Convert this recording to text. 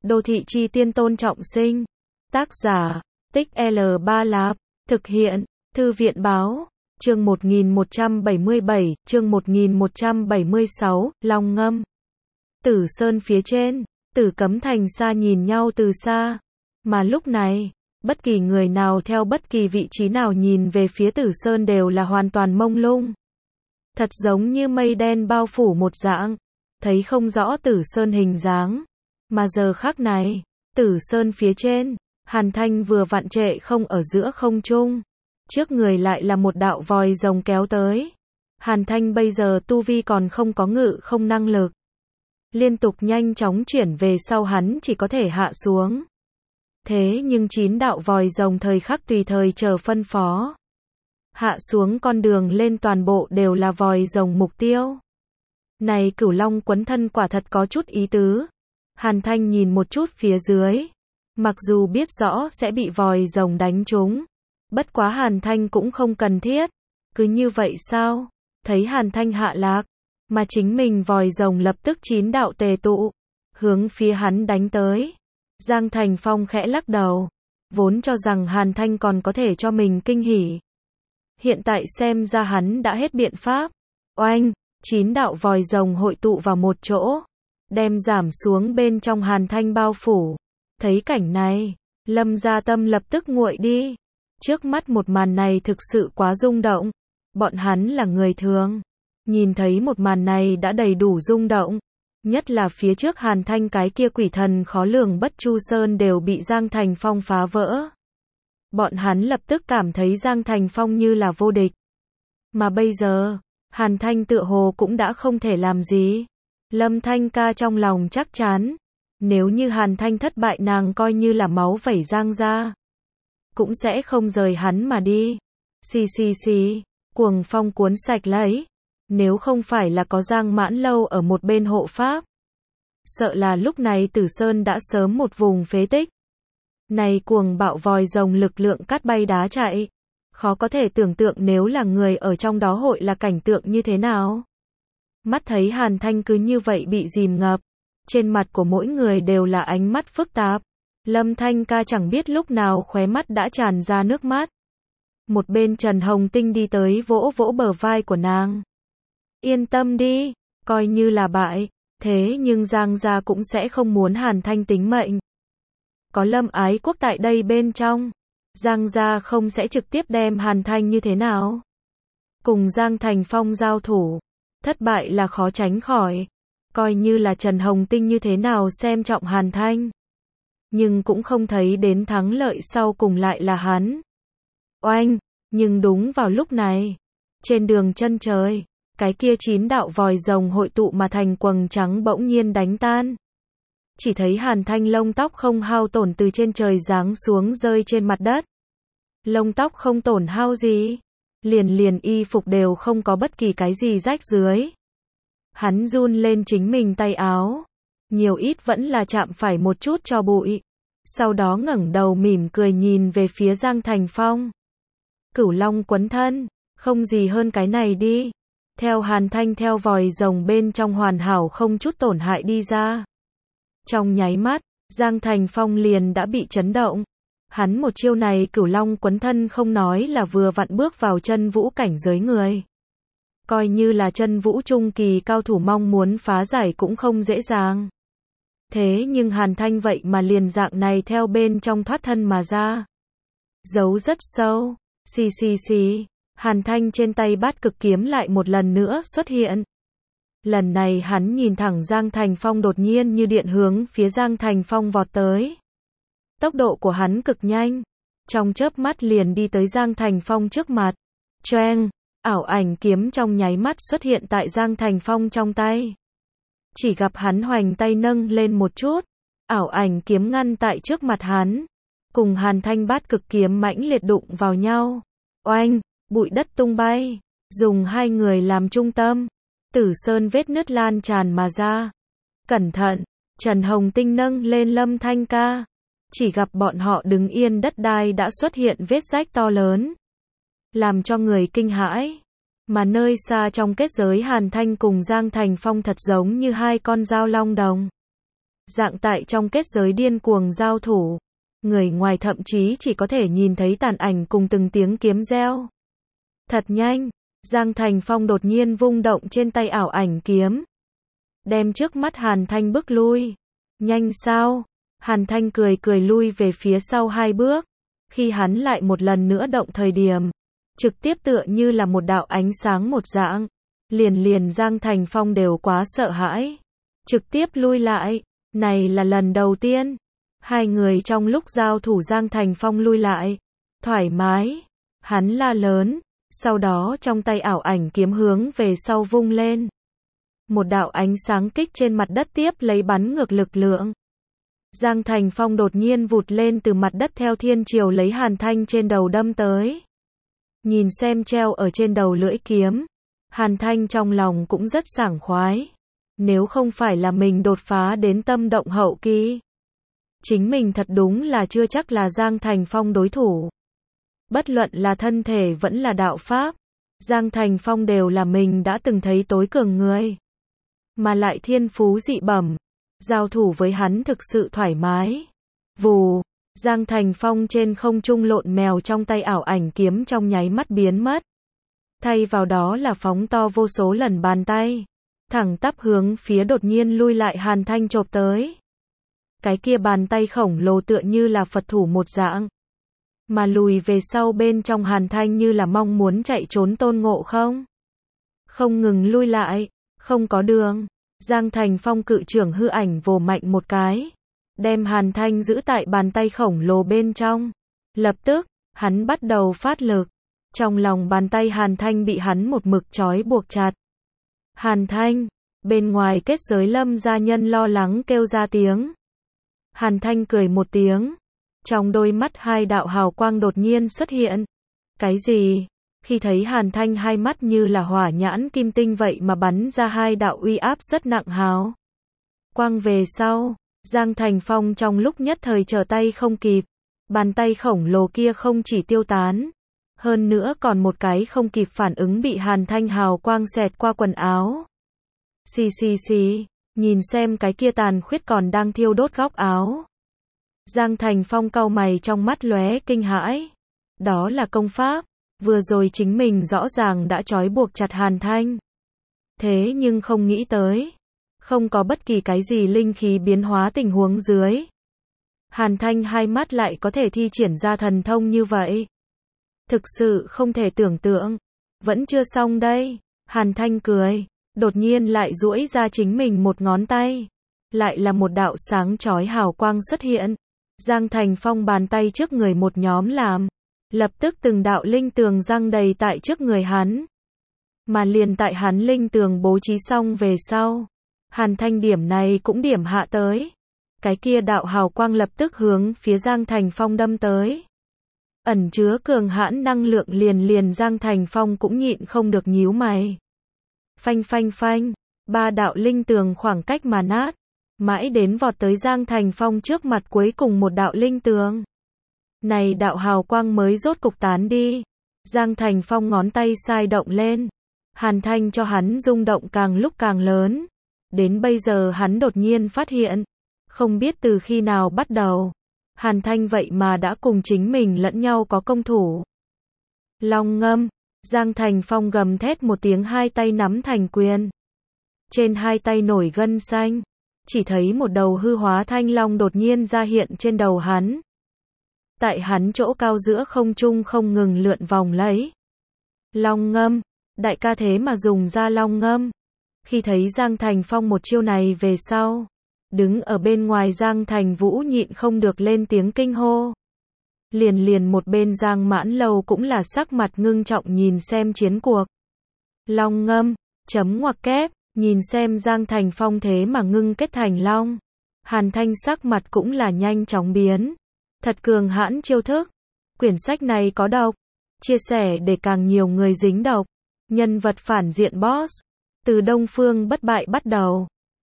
Đô thị chi tiên Tôn Trọng Sinh. Tác giả, Tích L3 Lạp. Thực hiện, Thư viện báo. Chương 1177, chương 1176, Long Ngâm. Tử Sơn phía trên, Tử Cấm Thành xa nhìn nhau từ xa. Mà lúc này, bất kỳ người nào theo bất kỳ vị trí nào nhìn về phía Tử Sơn đều là hoàn toàn mông lung. Thật giống như mây đen bao phủ một dạng, thấy không rõ Tử Sơn hình dáng. Mà giờ khắc này, Tử Sơn phía trên, Hàn Thanh vừa vặn trệ không ở giữa không trung. Trước người lại là một đạo vòi rồng kéo tới. Hàn Thanh bây giờ tu vi còn không có ngự không năng lực. Liên tục nhanh chóng chuyển về sau hắn chỉ có thể hạ xuống. Thế nhưng 9 đạo vòi rồng thời khắc tùy thời chờ phân phó. Hạ xuống con đường lên toàn bộ đều là vòi rồng mục tiêu. Này Cửu Long quấn thân quả thật có chút ý tứ. Hàn Thanh nhìn một chút phía dưới. Mặc dù biết rõ sẽ bị vòi rồng đánh trúng. Bất quá Hàn Thanh cũng không cần thiết. Cứ như vậy sao? Thấy Hàn Thanh hạ lạc. Mà chính mình vòi rồng lập tức 9 đạo tề tụ. Hướng phía hắn đánh tới. Giang Thành Phong khẽ lắc đầu. Vốn cho rằng Hàn Thanh còn có thể cho mình kinh hỉ. Hiện tại xem ra hắn đã hết biện pháp. Oanh, 9 đạo vòi rồng hội tụ vào một chỗ. Đem giảm xuống bên trong Hàn Thanh bao phủ. Thấy cảnh này, Lâm Gia tâm lập tức nguội đi. Trước mắt một màn này thực sự quá rung động. Bọn hắn là người thường. Nhìn thấy một màn này đã đầy đủ rung động. Nhất là phía trước Hàn Thanh cái kia quỷ thần khó lường Bất Chu Sơn đều bị Giang Thành Phong phá vỡ. Bọn hắn lập tức cảm thấy Giang Thành Phong như là vô địch. Mà bây giờ, Hàn Thanh tựa hồ cũng đã không thể làm gì. Lâm Thanh ca trong lòng chắc chắn. Nếu như Hàn Thanh thất bại nàng coi như là máu vẩy Giang ra. Cũng sẽ không rời hắn mà đi. Xì, cuồng phong cuốn sạch lấy. Nếu không phải là có Giang Mãn Lâu ở một bên hộ pháp. Sợ là lúc này Tử Sơn đã sớm một vùng phế tích. Này cuồng bạo vòi rồng lực lượng cắt bay đá chạy. Khó có thể tưởng tượng nếu là người ở trong đó hội là cảnh tượng như thế nào. Mắt thấy Hàn Thanh cứ như vậy bị dìm ngập. Trên mặt của mỗi người đều là ánh mắt phức tạp. Lâm Thanh ca chẳng biết lúc nào khóe mắt đã tràn ra nước mắt. Một bên Trần Hồng Tinh đi tới vỗ vỗ bờ vai của nàng. Yên tâm đi, coi như là bại. Thế nhưng Giang gia cũng sẽ không muốn Hàn Thanh tính mệnh. Có Lâm Ái Quốc tại đây bên trong. Giang gia không sẽ trực tiếp đem Hàn Thanh như thế nào. Cùng Giang Thành Phong giao thủ. Thất bại là khó tránh khỏi. Coi như là Trần Hồng Tinh như thế nào xem trọng Hàn Thanh. Nhưng cũng không thấy đến thắng lợi sau cùng lại là hắn. Oanh, nhưng đúng vào lúc này. Trên đường chân trời, cái kia 9 đạo vòi rồng hội tụ mà thành quầng trắng bỗng nhiên đánh tan. Chỉ thấy Hàn Thanh lông tóc không hao tổn từ trên trời giáng xuống rơi trên mặt đất. Lông tóc không tổn hao gì. Liền y phục đều không có bất kỳ cái gì rách dưới. Hắn run lên chính mình tay áo. Nhiều ít vẫn là chạm phải một chút cho bụi. Sau đó ngẩng đầu mỉm cười nhìn về phía Giang Thành Phong. Cửu Long quấn thân, không gì hơn cái này đi. Theo Hàn Thanh theo vòi rồng bên trong hoàn hảo không chút tổn hại đi ra. Trong nháy mắt, Giang Thành Phong liền đã bị chấn động. Hắn một chiêu này Cửu Long quấn thân không nói là vừa vặn bước vào chân vũ cảnh giới người. Coi như là chân vũ trung kỳ cao thủ mong muốn phá giải cũng không dễ dàng. Thế nhưng Hàn Thanh vậy mà liền dạng này theo bên trong thoát thân mà ra. Giấu rất sâu. Xì. Hàn Thanh trên tay bát cực kiếm lại một lần nữa xuất hiện. Lần này hắn nhìn thẳng Giang Thành Phong đột nhiên như điện hướng phía Giang Thành Phong vọt tới. Tốc độ của hắn cực nhanh. Trong chớp mắt liền đi tới Giang Thành Phong trước mặt. Choeng, ảo ảnh kiếm trong nháy mắt xuất hiện tại Giang Thành Phong trong tay. Chỉ gặp hắn hoành tay nâng lên một chút. Ảo ảnh kiếm ngăn tại trước mặt hắn. Cùng Hàn Thanh bát cực kiếm mãnh liệt đụng vào nhau. Oanh, bụi đất tung bay. Dùng hai người làm trung tâm. Tử Sơn vết nứt lan tràn mà ra. Cẩn thận, Trần Hồng Tinh nâng lên Lâm Thanh ca. Chỉ gặp bọn họ đứng yên đất đai đã xuất hiện vết rách to lớn. Làm cho người kinh hãi. Mà nơi xa trong kết giới Hàn Thanh cùng Giang Thành Phong thật giống như hai con dao long đồng. Dạng tại trong kết giới điên cuồng giao thủ. Người ngoài thậm chí chỉ có thể nhìn thấy tàn ảnh cùng từng tiếng kiếm reo. Thật nhanh, Giang Thành Phong đột nhiên vung động trên tay ảo ảnh kiếm. Đem trước mắt Hàn Thanh bức lui. Nhanh sao? Hàn Thanh cười cười lui về phía sau 2 bước. Khi hắn lại một lần nữa động thời điểm, trực tiếp tựa như là một đạo ánh sáng một dạng. Liền Giang Thành Phong đều quá sợ hãi. Trực tiếp lui lại. Này là lần đầu tiên. 2 người trong lúc giao thủ Giang Thành Phong lui lại. Thoải mái. Hắn la lớn. Sau đó trong tay ảo ảnh kiếm hướng về sau vung lên. Một đạo ánh sáng kích trên mặt đất tiếp lấy bắn ngược lực lượng. Giang Thành Phong đột nhiên vụt lên từ mặt đất theo thiên chiều lấy Hàn Thanh trên đầu đâm tới. Nhìn xem treo ở trên đầu lưỡi kiếm. Hàn Thanh trong lòng cũng rất sảng khoái. Nếu không phải là mình đột phá đến tâm động hậu kỳ, chính mình thật đúng là chưa chắc là Giang Thành Phong đối thủ. Bất luận là thân thể vẫn là đạo pháp, Giang Thành Phong đều là mình đã từng thấy tối cường người. Mà lại thiên phú dị bẩm, giao thủ với hắn thực sự thoải mái. Vù, Giang Thành Phong trên không trung lộn mèo trong tay ảo ảnh kiếm trong nháy mắt biến mất. Thay vào đó là phóng to vô số lần bàn tay. Thẳng tắp hướng phía đột nhiên lui lại Hàn Thanh chộp tới. Cái kia bàn tay khổng lồ tựa như là Phật thủ một dạng. Mà lùi về sau bên trong Hàn Thanh như là mong muốn chạy trốn Tôn Ngộ Không. Không ngừng lui lại, không có đường. Giang Thành Phong cự trưởng hư ảnh vồ mạnh một cái. Đem Hàn Thanh giữ tại bàn tay khổng lồ bên trong. Lập tức, hắn bắt đầu phát lực. Trong lòng bàn tay Hàn Thanh bị hắn một mực trói buộc chặt. Hàn Thanh, bên ngoài kết giới Lâm gia nhân lo lắng kêu ra tiếng. Hàn Thanh cười một tiếng. Trong đôi mắt 2 đạo hào quang đột nhiên xuất hiện. Cái gì? Khi thấy Hàn Thanh 2 mắt như là hỏa nhãn kim tinh vậy mà bắn ra 2 đạo uy áp rất nặng hào quang về sau, Giang Thành Phong trong lúc nhất thời trở tay không kịp. Bàn tay khổng lồ kia không chỉ tiêu tán, hơn nữa còn một cái không kịp phản ứng bị Hàn Thanh hào quang xẹt qua quần áo. Xì, nhìn xem cái kia tàn khuyết còn đang thiêu đốt góc áo. Giang Thành Phong cau mày trong mắt lóe kinh hãi. Đó là công pháp, vừa rồi chính mình rõ ràng đã trói buộc chặt Hàn Thanh. Thế nhưng không nghĩ tới, không có bất kỳ cái gì linh khí biến hóa tình huống dưới. Hàn Thanh 2 mắt lại có thể thi triển ra thần thông như vậy. Thực sự không thể tưởng tượng. Vẫn chưa xong đây. Hàn Thanh cười, đột nhiên lại duỗi ra chính mình một ngón tay. Lại là một đạo sáng chói hào quang xuất hiện. Giang Thành Phong bàn tay trước người một nhóm làm. Lập tức từng đạo linh tường răng đầy tại trước người hắn. Mà liền tại hắn linh tường bố trí xong về sau. Hàn Thanh điểm này cũng điểm hạ tới. Cái kia đạo hào quang lập tức hướng phía Giang Thành Phong đâm tới. Ẩn chứa cường hãn năng lượng liền Giang Thành Phong cũng nhịn không được nhíu mày. Phanh, 3 đạo linh tường khoảng cách mà nát. Mãi đến vọt tới Giang Thành Phong trước mặt cuối cùng một đạo linh tường. Này đạo hào quang mới rốt cục tán đi. Giang Thành Phong ngón tay sai động lên. Hàn Thanh cho hắn rung động càng lúc càng lớn. Đến bây giờ hắn đột nhiên phát hiện. Không biết từ khi nào bắt đầu. Hàn Thanh vậy mà đã cùng chính mình lẫn nhau có công thủ. Long ngâm. Giang Thành Phong gầm thét một tiếng 2 tay nắm thành quyền. Trên 2 tay nổi gân xanh. Chỉ thấy một đầu hư hóa thanh long đột nhiên ra hiện trên đầu hắn. Tại hắn chỗ cao giữa không trung không ngừng lượn vòng lấy. Long ngâm. Đại ca thế mà dùng ra long ngâm. Khi thấy Giang Thành Phong một chiêu này về sau. Đứng ở bên ngoài Giang Thành Vũ nhịn không được lên tiếng kinh hô. Liền một bên Giang Mãn Lâu cũng là sắc mặt ngưng trọng nhìn xem chiến cuộc. Long ngâm, chấm ngoặc kép, nhìn xem Giang Thành Phong thế mà ngưng kết thành long. Hàn Thanh sắc mặt cũng là nhanh chóng biến. Thật cường hãn chiêu thức. Quyển sách này có độc. Chia sẻ để càng nhiều người dính độc. Nhân vật phản diện boss. Từ Đông Phương bất bại bắt đầu.